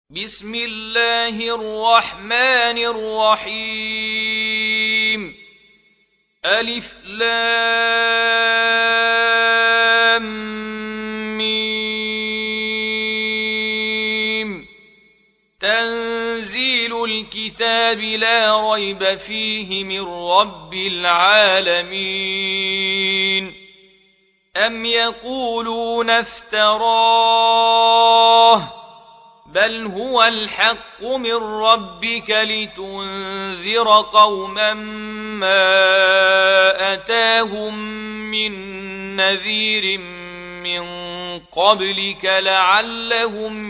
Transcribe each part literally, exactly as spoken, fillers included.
بسم الله الرحمن الرحيم ألف لام ميم تنزيل الكتاب لا ريب فيه من رب العالمين أم يقولون افتراه بل هو الحق من ربك لتنذر قوما ما أتاهم من نذير من قبلك لعلهم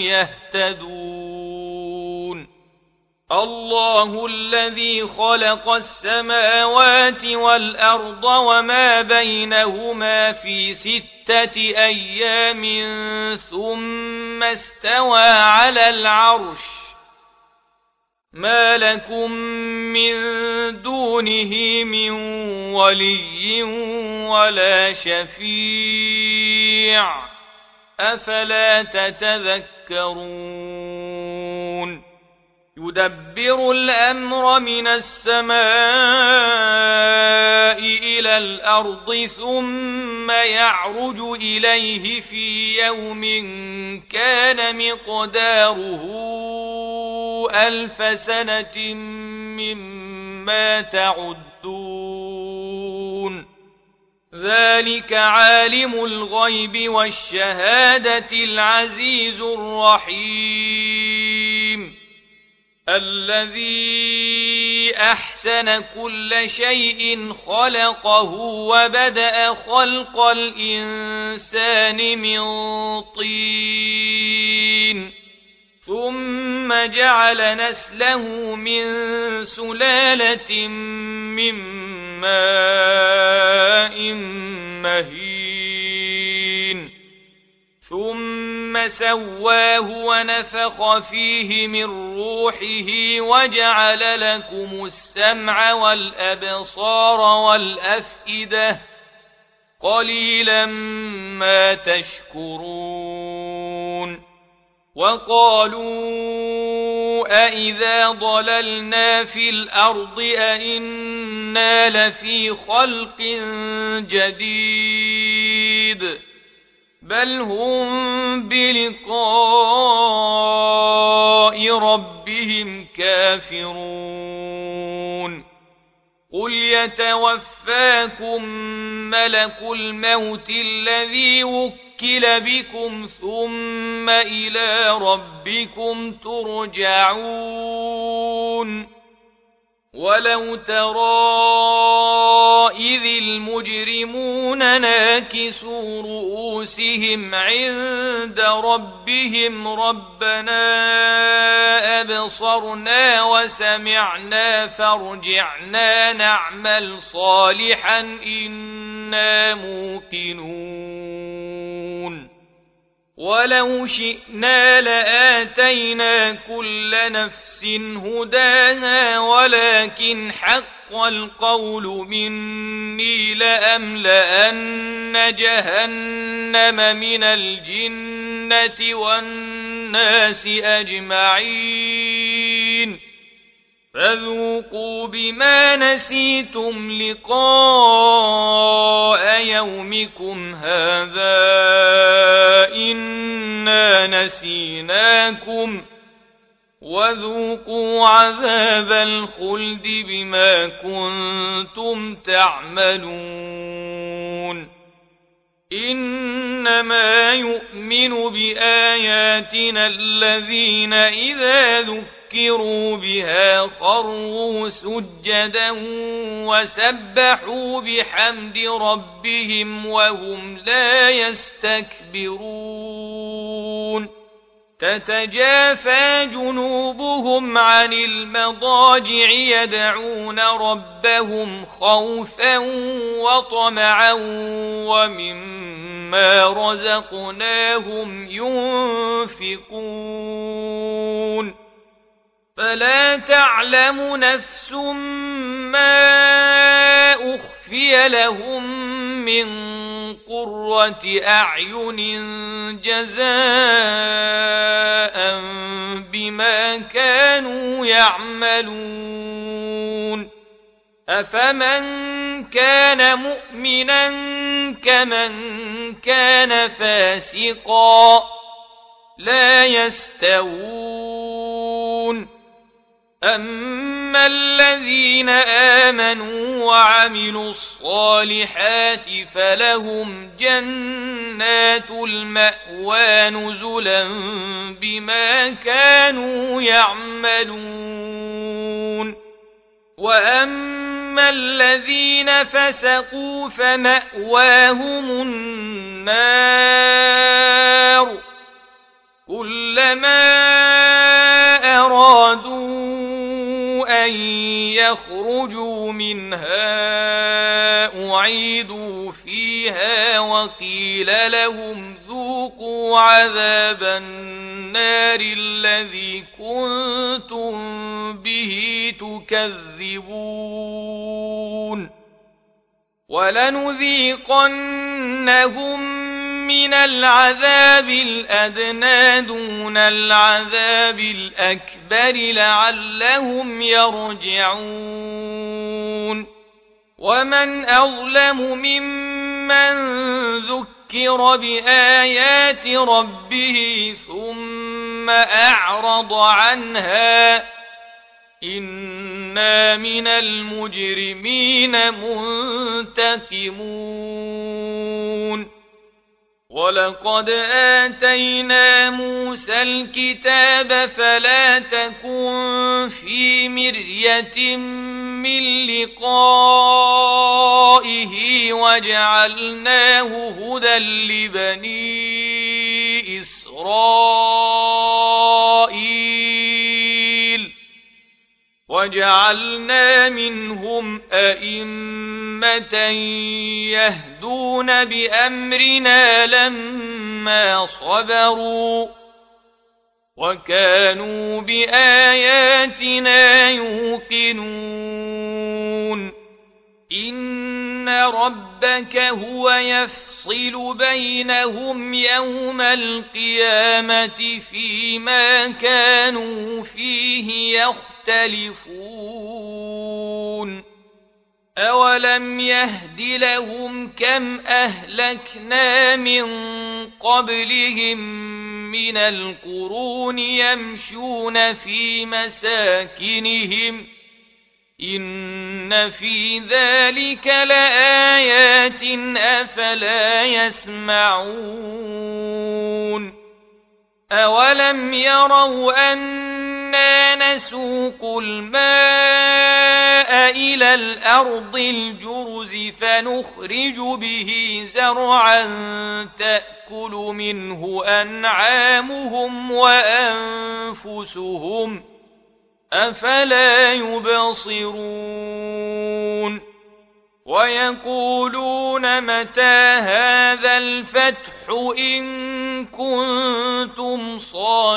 يهتدون الله الذي خلق السماوات والأرض وما بينهما في ستة أيام ثم استوى على العرش ما لكم من دونه من ولي ولا شفيع أفلا تتذكرون يدبر الأمر من السماء إلى الأرض ثم يعرج إليه في يوم كان مقداره ألف سنة مما تعدون ذلك عالم الغيب والشهادة العزيز الرحيم الذي أحسن كل شيء خلقه وبدأ خلق الإنسان من طين ثم جعل نسله من سلالة من ماء مهين ثم سواه ونفخ فيه من روحه وجعل لكم السمع والأبصار والأفئدة قليلا ما تشكرون وقالوا أإذا ضللنا في الأرض أإنا لفي خلق جديد بل هم بلقاء ربهم كافرون قل يتوفاكم ملك الموت الذي وكل بكم ثم إلى ربكم ترجعون ولو ترى إذ المجرمون ناكسوا رؤوسهم عند ربهم ربنا أبصرنا وسمعنا فارجعنا نعمل صالحا إنا موقنون ولو شئنا لآتينا كل نفس هداها ولكن حق القول مني لأملأن جهنم من الجنة والناس أجمعين فذوقوا بما نسيتم لقاء يومكم هذا إنا نسيناكم وذوقوا عذاب الخلد بما كنتم تعملون إنما يؤمن بآياتنا الذين إذا ذكروا بها خروا سجدا وسبحوا بحمد ربهم وهم لا يستكبرون تتجافى جنوبهم عن المضاجع يدعون ربهم خوفا وطمعا ومما رزقناهم ينفقون فلا تعلم نفس ما أخفي لهم من قرة أعين جزاء بما بما كانوا يعملون أفمن كان مؤمنا كمن كان فاسقا لا يستوون أما الذين آمنوا وعملوا الصالحات فلهم جنات المأوى نزلا بما كانوا يعملون وأما الذين فسقوا فمأواهم النار كلما أرادوا أن يخرجوا منها أعيدوا فيها وقيل لهم ذوقوا عذاب النار الذي كنتم به تكذبون ولنذيقنهم من العذاب الأدنى دون العذاب الأكبر لعلهم يرجعون ومن أظلم ممن ذكر بآيات ربه ثم أعرض عنها إنا من المجرمين منتقمون ولقد آتينا موسى الكتاب فلا تكن في مرية من لقائه وجعلناه هدى لبني إسرائيل وجعلنا منهم أئمة يهدون بأمرنا لما صبروا وكانوا بآياتنا يوقنون إن ربك هو يفصل بينهم يوم القيامة فيما كانوا فيه يختلفون أولم يهد لهم كم أهلكنا من قبلهم من القرون يمشون في مساكنهم إن في ذلك لآيات أفلا يسمعون أولم يروا أنا نسوق الماء إلى الأرض الجرز فنخرج به زرعا تأكل منه أنعامهم وأنفسهم أفلا يبصرون ويقولون متى هذا الفتح إن كنتم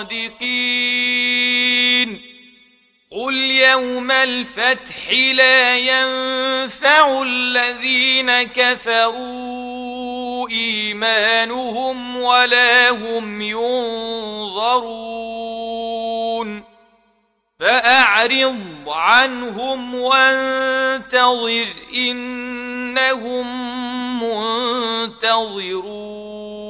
صادقين قل يوم الفتح لا ينفع الذين كفروا إيمانهم ولا هم ينظرون فأعرض عنهم وانتظر إنهم منتظرون